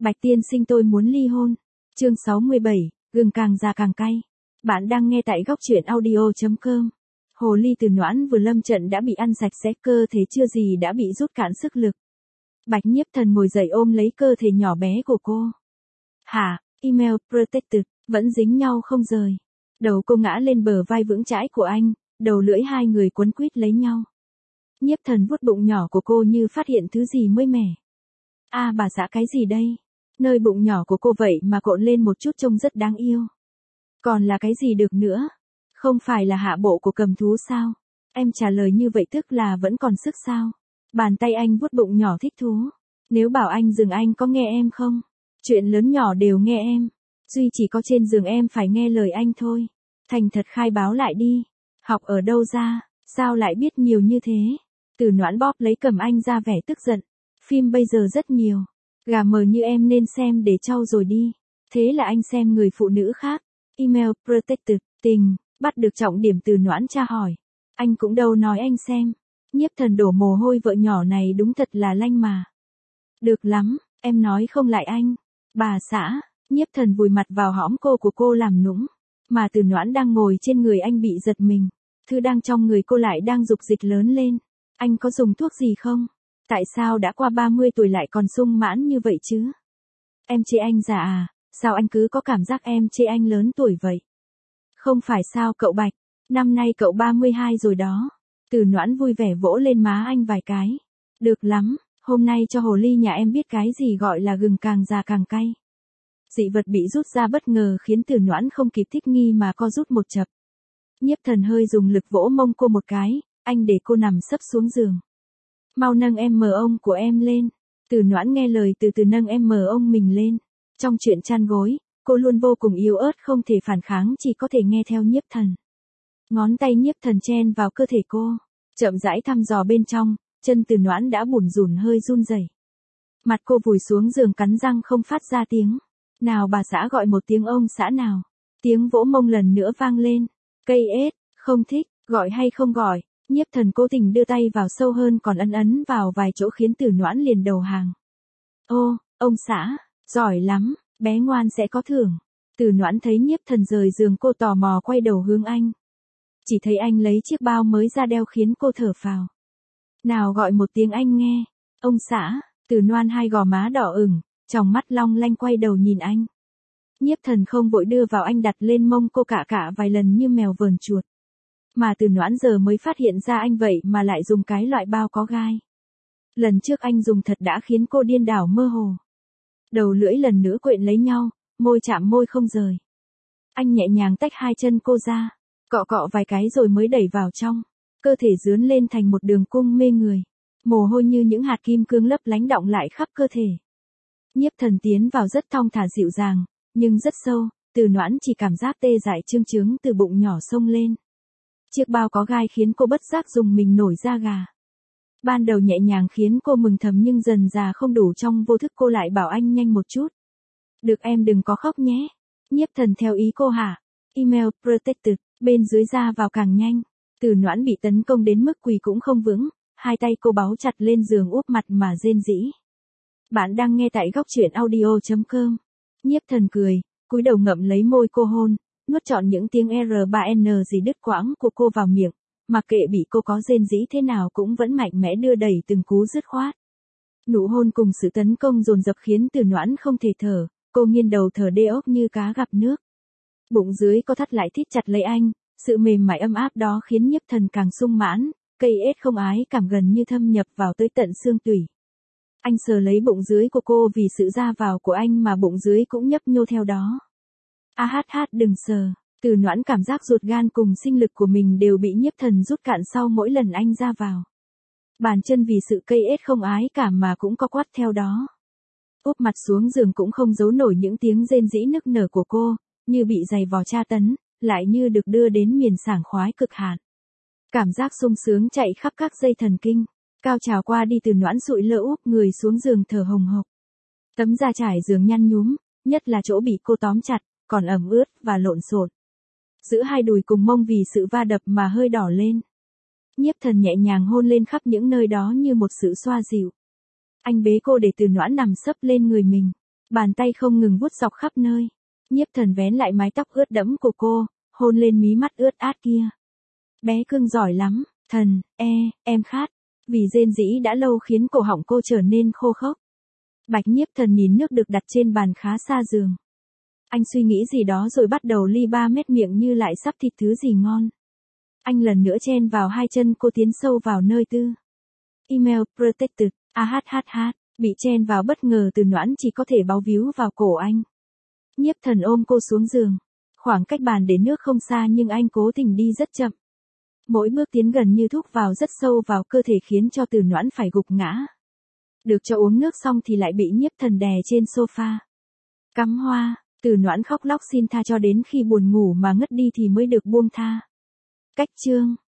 Bạch tiên sinh tôi muốn ly hôn. Chương 67, gừng càng già càng cay. Bạn đang nghe tại góc truyện audio.com. Hồ ly Từ Noãn vừa lâm trận đã bị ăn sạch sẽ, cơ thể chưa gì đã bị rút cạn sức lực. Bạch Nhiếp Thần ngồi dậy ôm lấy cơ thể nhỏ bé của cô. Hả, email protected, vẫn dính nhau không rời. Đầu cô ngã lên bờ vai vững chãi của anh, đầu lưỡi hai người quấn quýt lấy nhau. Nhiếp Thần vuốt bụng nhỏ của cô như phát hiện thứ gì mới mẻ. Bà xã cái gì đây? Nơi bụng nhỏ của cô vậy mà cộn lên một chút trông rất đáng yêu. Còn là cái gì được nữa? Không phải là hạ bộ của cầm thú sao? Em trả lời như vậy tức là vẫn còn sức sao? Bàn tay anh vuốt bụng nhỏ thích thú. Nếu bảo anh dừng anh có nghe em không? Chuyện lớn nhỏ đều nghe em. Duy chỉ có trên giường em phải nghe lời anh thôi. Thành thật khai báo lại đi. Học ở đâu ra? Sao lại biết nhiều như thế? Từ Noãn bóp lấy cầm anh ra vẻ tức giận. Phim bây giờ rất nhiều. Gà mờ như em nên xem để trau rồi đi. Thế là anh xem người phụ nữ khác. Email protected, tình, bắt được trọng điểm. Từ Noãn tra hỏi. Anh cũng đâu nói anh xem. Nhiếp Thần đổ mồ hôi, vợ nhỏ này đúng thật là lanh mà. Được lắm, em nói không lại anh. Bà xã, Nhiếp Thần vùi mặt vào hõm cô của cô làm nũng. Mà Từ Noãn đang ngồi trên người anh bị giật mình. Thứ đang trong người cô lại đang dục dịch lớn lên. Anh có dùng thuốc gì không? Tại sao đã qua 30 tuổi lại còn sung mãn như vậy chứ? Em chê anh già à? Sao anh cứ có cảm giác em chê anh lớn tuổi vậy? Không phải sao cậu Bạch, năm nay cậu 32 rồi đó. Từ Noãn vui vẻ vỗ lên má anh vài cái. Được lắm, hôm nay cho hồ ly nhà em biết cái gì gọi là gừng càng già càng cay. Dị vật bị rút ra bất ngờ khiến Từ Noãn không kịp thích nghi mà co rút một chập. Nhiếp Thần hơi dùng lực vỗ mông cô một cái, anh để cô nằm sấp xuống giường. Mau nâng ông của em lên. Từ Noãn nghe lời từ từ nâng ông mình lên. Trong chuyện chăn gối, cô luôn vô cùng yếu ớt không thể phản kháng, chỉ có thể nghe theo Nhiếp Thần. Ngón tay Nhiếp Thần chen vào cơ thể cô, chậm rãi thăm dò bên trong, chân Từ Noãn đã bủn rủn hơi run rẩy. Mặt cô vùi xuống giường cắn răng không phát ra tiếng. Nào bà xã gọi một tiếng ông xã nào. Tiếng vỗ mông lần nữa vang lên. Cây ết, không thích, gọi hay không gọi. Nhiếp Thần cố tình đưa tay vào sâu hơn còn ấn vào vài chỗ khiến Từ Noãn liền đầu hàng. Ô, ông xã, giỏi lắm, bé ngoan sẽ có thưởng. Từ Noãn thấy Nhiếp Thần rời giường cô tò mò quay đầu hướng anh. Chỉ thấy anh lấy chiếc bao mới ra đeo khiến cô thở phào. Nào gọi một tiếng anh nghe. Ông xã, Từ Noãn hai gò má đỏ ửng, tròng mắt long lanh quay đầu nhìn anh. Nhiếp Thần không vội đưa vào, anh đặt lên mông cô cạ vài lần như mèo vờn chuột. Mà Từ Noãn giờ mới phát hiện ra anh vậy mà lại dùng cái loại bao có gai. Lần trước anh dùng thật đã khiến cô điên đảo mơ hồ. Đầu lưỡi lần nữa quện lấy nhau, môi chạm môi không rời. Anh nhẹ nhàng tách hai chân cô ra, cọ vài cái rồi mới đẩy vào trong. Cơ thể dướn lên thành một đường cung mê người. Mồ hôi như những hạt kim cương lấp lánh đọng lại khắp cơ thể. Nhiếp Thần tiến vào rất thong thả dịu dàng, nhưng rất sâu. Từ Noãn chỉ cảm giác tê dại trương trướng từ bụng nhỏ xông lên. Chiếc bao có gai khiến cô bất giác dùng mình nổi da gà. Ban đầu nhẹ nhàng khiến cô mừng thầm nhưng dần dà không đủ, trong vô thức cô lại bảo anh nhanh một chút. Được em đừng có khóc nhé. Nhiếp Thần theo ý cô hả? Email protected, bên dưới ra vào càng nhanh. Từ Noãn bị tấn công đến mức quỳ cũng không vững, hai tay cô báu chặt lên giường úp mặt mà rên rỉ. Bạn đang nghe tại góc truyện audio.com. Nhiếp Thần cười, cúi đầu ngậm lấy môi cô hôn, nuốt trọn những tiếng R3N gì đứt quãng của cô vào miệng, mặc kệ bị cô có rên rỉ thế nào cũng vẫn mạnh mẽ đưa đẩy từng cú dứt khoát. Nụ hôn cùng sự tấn công dồn dập khiến Từ Noãn không thể thở, cô nghiêng đầu thở đê ốc như cá gặp nước. Bụng dưới co thắt lại thít chặt lấy anh, sự mềm mại ấm áp đó khiến Nhiếp Thần càng sung mãn, cây ết không ái cảm gần như thâm nhập vào tới tận xương tủy. Anh sờ lấy bụng dưới của cô, vì sự ra vào của anh mà bụng dưới cũng nhấp nhô theo đó. Đừng sờ. Từ Noãn cảm giác ruột gan cùng sinh lực của mình đều bị Nhiếp Thần rút cạn sau mỗi lần anh ra vào. Bàn chân vì sự cây ết không ái cảm mà cũng co quắp theo đó. Úp mặt xuống giường cũng không giấu nổi những tiếng rên rỉ nức nở của cô, như bị giày vò tra tấn, lại như được đưa đến miền sảng khoái cực hạn. Cảm giác sung sướng chạy khắp các dây thần kinh. Cao trào qua đi, Từ Noãn sụi lơ úp người xuống giường thở hồng hộc. Tấm da trải giường nhăn nhúm, nhất là chỗ bị cô tóm chặt, còn ẩm ướt và lộn xộn. Giữa hai đùi cùng mông vì sự va đập mà hơi đỏ lên. Nhiếp Thần nhẹ nhàng hôn lên khắp những nơi đó như một sự xoa dịu. Anh bế cô để Từ Noãn nằm sấp lên người mình. Bàn tay không ngừng vuốt dọc khắp nơi. Nhiếp Thần vén lại mái tóc ướt đẫm của cô, hôn lên mí mắt ướt át kia. Bé cưng giỏi lắm, Thần, em khát. Vì rên rỉ đã lâu khiến cổ họng cô trở nên khô khốc. Bạch Nhiếp Thần nhìn nước được đặt trên bàn khá xa giường. Anh suy nghĩ gì đó rồi bắt đầu li ba mét miệng như lại sắp thịt thứ gì ngon. Anh lần nữa chen vào hai chân cô tiến sâu vào nơi tư. Email protected, bị chen vào bất ngờ Từ Noãn chỉ có thể báu víu vào cổ anh. Nhiếp Thần ôm cô xuống giường. Khoảng cách bàn để nước không xa nhưng anh cố tình đi rất chậm. Mỗi bước tiến gần như thúc vào rất sâu vào cơ thể khiến cho Từ Noãn phải gục ngã. Được cho uống nước xong thì lại bị Nhiếp Thần đè trên sofa. Cắm hoa, Từ Noãn khóc lóc xin tha cho đến khi buồn ngủ mà ngất đi thì mới được buông tha. Cách chương